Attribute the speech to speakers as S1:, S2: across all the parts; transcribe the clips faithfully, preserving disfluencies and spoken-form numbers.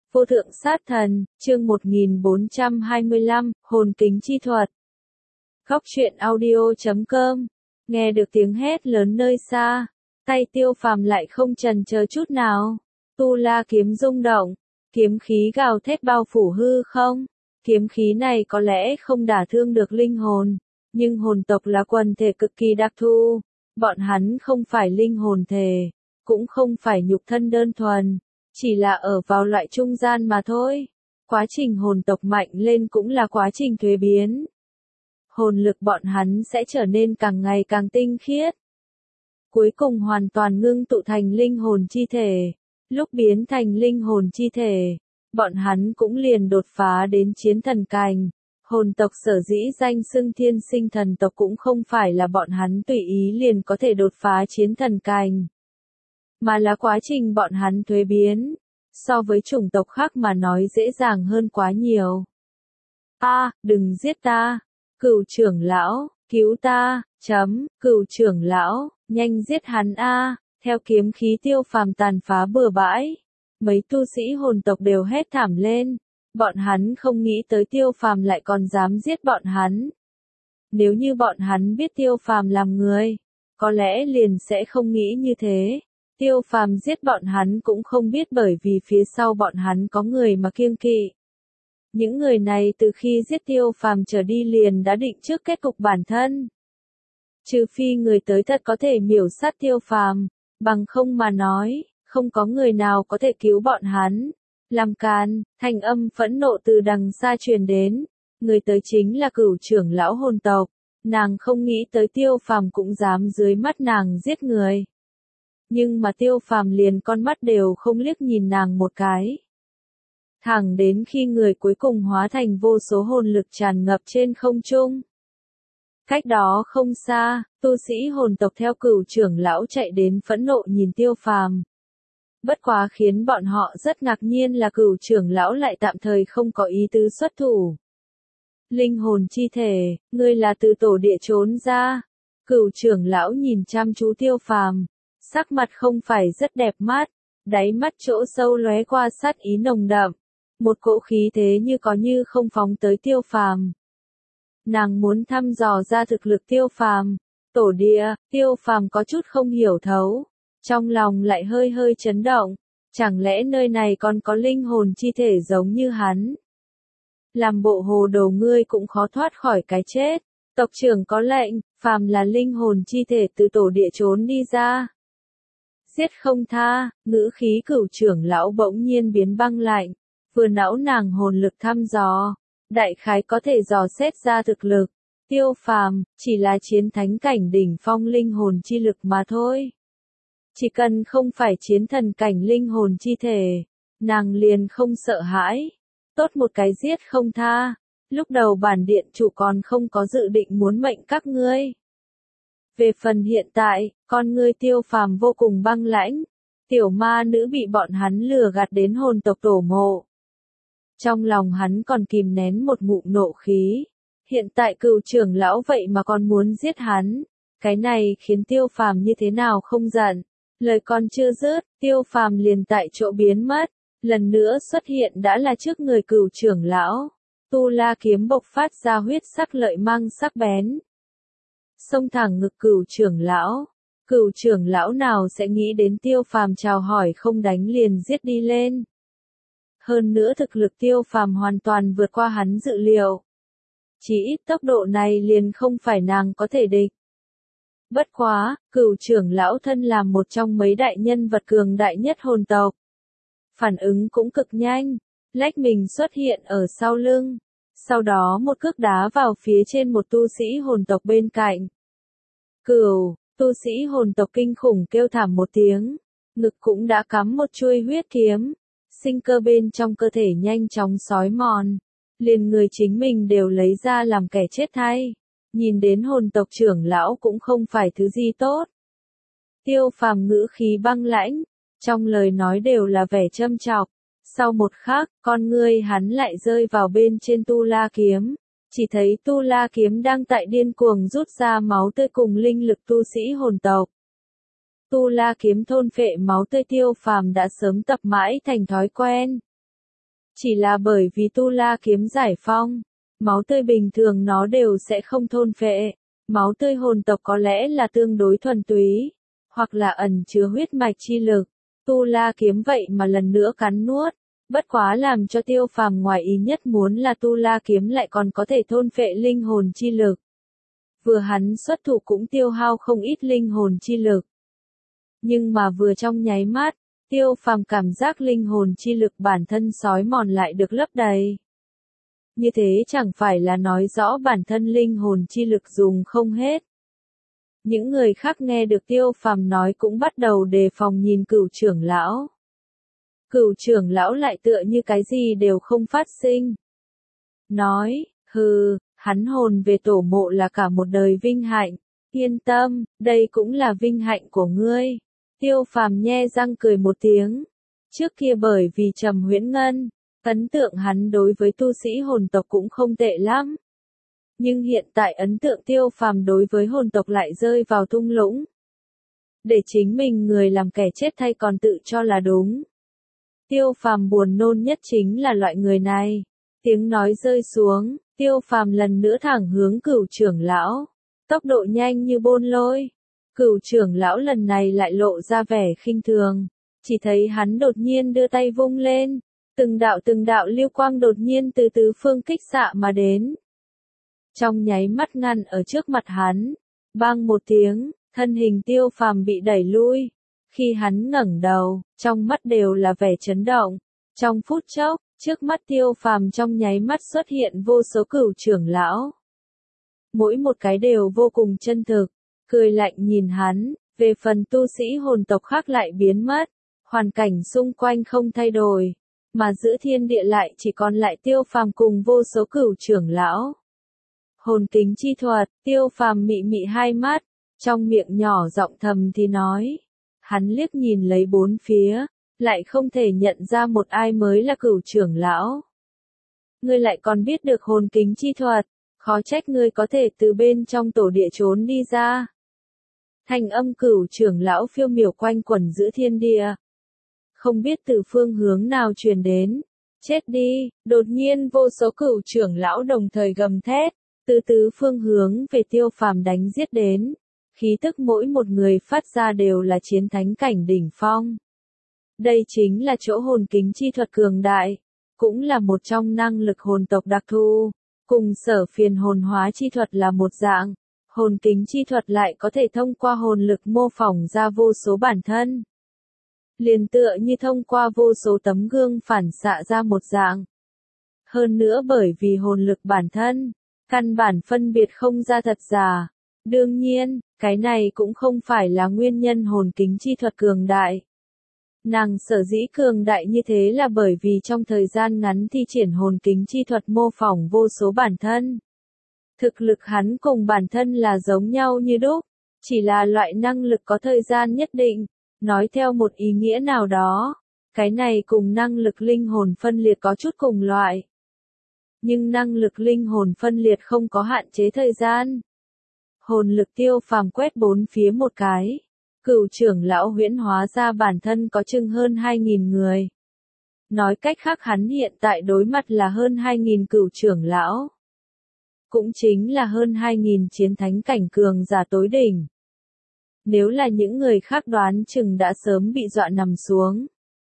S1: Vô thượng sát thần, chương một nghìn bốn trăm hai mươi lăm, hồn kính chi thuật. Góc truyện audio chấm com, nghe được tiếng hét lớn nơi xa, tay Tiêu Phàm lại không chần chờ chút nào. Tu La kiếm rung động, kiếm khí gào thét bao phủ hư không. Kiếm khí này có lẽ không đả thương được linh hồn, nhưng hồn tộc là quần thể cực kỳ đặc thù. Bọn hắn không phải linh hồn thể, cũng không phải nhục thân đơn thuần, chỉ là ở vào loại trung gian mà thôi. Quá trình hồn tộc mạnh lên cũng là quá trình thuế biến. Hồn lực bọn hắn sẽ trở nên càng ngày càng tinh khiết, cuối cùng hoàn toàn ngưng tụ thành linh hồn chi thể. Lúc biến thành linh hồn chi thể, bọn hắn cũng liền đột phá đến chiến thần cảnh. Hồn tộc sở dĩ danh xưng thiên sinh thần tộc cũng không phải là bọn hắn tùy ý liền có thể đột phá chiến thần cảnh, mà là quá trình bọn hắn thuế biến, so với chủng tộc khác mà nói dễ dàng hơn quá nhiều. A, à, đừng giết ta, Cửu trưởng lão, cứu ta, chấm, Cửu trưởng lão, nhanh giết hắn a. Theo kiếm khí Tiêu Phàm tàn phá bừa bãi, mấy tu sĩ hồn tộc đều hét thảm lên. Bọn hắn không nghĩ tới Tiêu Phàm lại còn dám giết bọn hắn. Nếu như bọn hắn biết Tiêu Phàm làm người, có lẽ liền sẽ không nghĩ như thế. Tiêu Phàm giết bọn hắn cũng không biết bởi vì phía sau bọn hắn có người mà kiêng kỵ. Những người này từ khi giết Tiêu Phàm trở đi liền đã định trước kết cục bản thân. Trừ phi người tới thật có thể miểu sát Tiêu Phàm, bằng không mà nói, không có người nào có thể cứu bọn hắn. Làm càn, thanh âm phẫn nộ từ đằng xa truyền đến. Người tới chính là Cửu trưởng lão hồn tộc. Nàng không nghĩ tới Tiêu Phàm cũng dám dưới mắt nàng giết người. Nhưng mà Tiêu Phàm liền con mắt đều không liếc nhìn nàng một cái. Thẳng đến khi người cuối cùng hóa thành vô số hồn lực tràn ngập trên không trung. Cách đó không xa, tu sĩ hồn tộc theo Cửu trưởng lão chạy đến phẫn nộ nhìn Tiêu Phàm. Bất quá khiến bọn họ rất ngạc nhiên là Cửu trưởng lão lại tạm thời không có ý tứ xuất thủ. Linh hồn chi thể, ngươi là từ tổ địa trốn ra. Cửu trưởng lão nhìn chăm chú Tiêu Phàm, sắc mặt không phải rất đẹp mắt, đáy mắt chỗ sâu lóe qua sát ý nồng đậm, một cỗ khí thế như có như không phóng tới Tiêu Phàm. Nàng muốn thăm dò ra thực lực Tiêu Phàm. Tổ địa, Tiêu Phàm có chút không hiểu thấu, trong lòng lại hơi hơi chấn động, chẳng lẽ nơi này còn có linh hồn chi thể giống như hắn? Làm bộ hồ đồ ngươi cũng khó thoát khỏi cái chết. Tộc trưởng có lệnh, phàm là linh hồn chi thể từ tổ địa trốn đi ra, giết không tha. Ngữ khí Cửu trưởng lão bỗng nhiên biến băng lạnh, vừa não nàng hồn lực thăm dò, đại khái có thể dò xét ra thực lực. Tiêu Phàm chỉ là chiến thánh cảnh đỉnh phong linh hồn chi lực mà thôi. Chỉ cần không phải chiến thần cảnh linh hồn chi thể, nàng liền không sợ hãi. Tốt một cái giết không tha, lúc đầu bản điện chủ còn không có dự định muốn mệnh các ngươi. Về phần hiện tại, con ngươi Tiêu Phàm vô cùng băng lãnh. Tiểu ma nữ bị bọn hắn lừa gạt đến hồn tộc tổ mộ. Trong lòng hắn còn kìm nén một ngụm nộ khí. Hiện tại Cửu trưởng lão vậy mà còn muốn giết hắn. Cái này khiến Tiêu Phàm như thế nào không giận. Lời còn chưa dứt, Tiêu Phàm liền tại chỗ biến mất. Lần nữa xuất hiện đã là trước người Cửu trưởng lão. Tu La kiếm bộc phát ra huyết sắc lợi mang sắc bén, xông thẳng ngực Cửu trưởng lão. Cửu trưởng lão nào sẽ nghĩ đến Tiêu Phàm chào hỏi không đánh liền giết đi lên. Hơn nữa thực lực Tiêu Phàm hoàn toàn vượt qua hắn dự liệu. Chỉ ít tốc độ này liền không phải nàng có thể địch. Bất quá, Cửu trưởng lão thân làm một trong mấy đại nhân vật cường đại nhất hồn tộc. Phản ứng cũng cực nhanh, lách mình xuất hiện ở sau lưng. Sau đó một cước đá vào phía trên một tu sĩ hồn tộc bên cạnh. Cửu, tu sĩ hồn tộc kinh khủng kêu thảm một tiếng, ngực cũng đã cắm một chuôi huyết kiếm. Sinh cơ bên trong cơ thể nhanh chóng xói mòn, liền người chính mình đều lấy ra làm kẻ chết thay. Nhìn đến hồn tộc trưởng lão cũng không phải thứ gì tốt. Tiêu Phàm ngữ khí băng lãnh, trong lời nói đều là vẻ châm chọc. Sau một khắc, con ngươi hắn lại rơi vào bên trên Tu La kiếm. Chỉ thấy Tu La kiếm đang tại điên cuồng rút ra máu tươi cùng linh lực tu sĩ hồn tộc. Tu La kiếm thôn phệ máu tươi Tiêu Phàm đã sớm tập mãi thành thói quen. Chỉ là bởi vì tu la kiếm giải phong, máu tươi bình thường nó đều sẽ không thôn phệ. Máu tươi hồn tộc có lẽ là tương đối thuần túy, hoặc là ẩn chứa huyết mạch chi lực. Tu la kiếm vậy mà lần nữa cắn nuốt. Bất quá làm cho Tiêu Phàm ngoài ý nhất muốn là tu la kiếm lại còn có thể thôn phệ linh hồn chi lực. Vừa hắn xuất thủ cũng tiêu hao không ít linh hồn chi lực. Nhưng mà vừa trong nháy mắt, Tiêu Phàm cảm giác linh hồn chi lực bản thân sói mòn lại được lấp đầy. Như thế chẳng phải là nói rõ bản thân linh hồn chi lực dùng không hết. Những người khác nghe được Tiêu Phàm nói cũng bắt đầu đề phòng nhìn Cửu trưởng lão. Cửu trưởng lão lại tựa như cái gì đều không phát sinh. Nói, hừ, hắn hồn về tổ mộ là cả một đời vinh hạnh. Yên tâm, đây cũng là vinh hạnh của ngươi. Tiêu Phàm nhe răng cười một tiếng. Trước kia bởi vì Trầm Huyễn Ngân, ấn tượng hắn đối với tu sĩ hồn tộc cũng không tệ lắm. Nhưng hiện tại ấn tượng Tiêu Phàm đối với hồn tộc lại rơi vào thung lũng. Để chính mình người làm kẻ chết thay còn tự cho là đúng. Tiêu Phàm buồn nôn nhất chính là loại người này. Tiếng nói rơi xuống, Tiêu Phàm lần nữa thẳng hướng Cửu trưởng lão. Tốc độ nhanh như bôn lôi. Cửu trưởng lão lần này lại lộ ra vẻ khinh thường. Chỉ thấy hắn đột nhiên đưa tay vung lên. Từng đạo từng đạo lưu quang đột nhiên từ tứ phương kích xạ mà đến. Trong nháy mắt ngăn ở trước mặt hắn. Bang một tiếng, thân hình Tiêu Phàm bị đẩy lui. Khi hắn ngẩng đầu, trong mắt đều là vẻ chấn động. Trong phút chốc, trước mắt Tiêu Phàm trong nháy mắt xuất hiện vô số Cửu trưởng lão. Mỗi một cái đều vô cùng chân thực, cười lạnh nhìn hắn, về phần tu sĩ hồn tộc khác lại biến mất, hoàn cảnh xung quanh không thay đổi, mà giữa thiên địa lại chỉ còn lại Tiêu Phàm cùng vô số Cửu trưởng lão. Hồn kính chi thuật, Tiêu Phàm mị mị hai mắt, trong miệng nhỏ giọng thầm thì nói. Hắn liếc nhìn lấy bốn phía, lại không thể nhận ra một ai mới là Cửu trưởng lão. Ngươi lại còn biết được hồn kính chi thuật, khó trách ngươi có thể từ bên trong tổ địa trốn đi ra. Thanh âm Cửu trưởng lão phiêu miểu quanh quẩn giữa thiên địa. Không biết từ phương hướng nào truyền đến. Chết đi, đột nhiên vô số Cửu trưởng lão đồng thời gầm thét, từ tứ phương hướng về Tiêu Phàm đánh giết đến. Khí tức mỗi một người phát ra đều là chiến thánh cảnh đỉnh phong. Đây chính là chỗ hồn kính chi thuật cường đại, cũng là một trong năng lực hồn tộc đặc thù, cùng Sở Phiền hồn hóa chi thuật là một dạng, hồn kính chi thuật lại có thể thông qua hồn lực mô phỏng ra vô số bản thân. Liền tựa như thông qua vô số tấm gương phản xạ ra một dạng. Hơn nữa bởi vì hồn lực bản thân, căn bản phân biệt không ra thật giả. Đương nhiên, cái này cũng không phải là nguyên nhân hồn kính chi thuật cường đại. Nàng sở dĩ cường đại như thế là bởi vì trong thời gian ngắn thi triển hồn kính chi thuật mô phỏng vô số bản thân. Thực lực hắn cùng bản thân là giống nhau như đúc, chỉ là loại năng lực có thời gian nhất định, nói theo một ý nghĩa nào đó, cái này cùng năng lực linh hồn phân liệt có chút cùng loại. Nhưng năng lực linh hồn phân liệt không có hạn chế thời gian. Hồn lực Tiêu Phàm quét bốn phía một cái. Cửu trưởng lão huyễn hóa ra bản thân có chừng hơn hai nghìn người. Nói cách khác hắn hiện tại đối mặt là hơn hai nghìn cửu trưởng lão. Cũng chính là hơn hai nghìn chiến thánh cảnh cường giả tối đỉnh. Nếu là những người khác đoán chừng đã sớm bị dọa nằm xuống.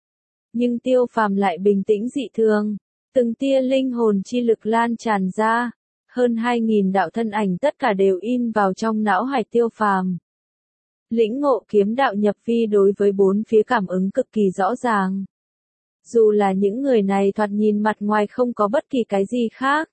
S1: Nhưng Tiêu Phàm lại bình tĩnh dị thường. Từng tia linh hồn chi lực lan tràn ra. Hơn hai nghìn đạo thân ảnh tất cả đều in vào trong não hải Tiêu Phàm. Lĩnh ngộ kiếm đạo nhập vi đối với bốn phía cảm ứng cực kỳ rõ ràng. Dù là những người này thoạt nhìn mặt ngoài không có bất kỳ cái gì khác.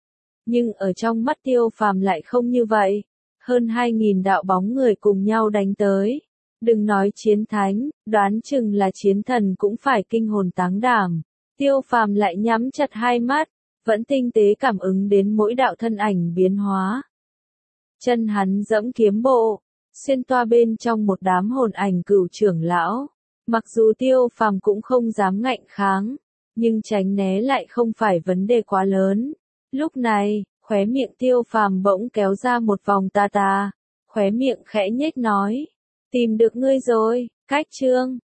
S1: Nhưng ở trong mắt Tiêu Phàm lại không như vậy. Hơn hai nghìn đạo bóng người cùng nhau đánh tới. Đừng nói chiến thánh, đoán chừng là chiến thần cũng phải kinh hồn táng đảm. Tiêu Phàm lại nhắm chặt hai mắt, vẫn tinh tế cảm ứng đến mỗi đạo thân ảnh biến hóa. Chân hắn dẫm kiếm bộ, xuyên toa bên trong một đám hồn ảnh cửu trưởng lão. Mặc dù Tiêu Phàm cũng không dám ngạnh kháng, nhưng tránh né lại không phải vấn đề quá lớn. Lúc này, khóe miệng Tiêu Phàm bỗng kéo ra một vòng tà tà, khóe miệng khẽ nhếch nói, tìm được ngươi rồi, cách chương.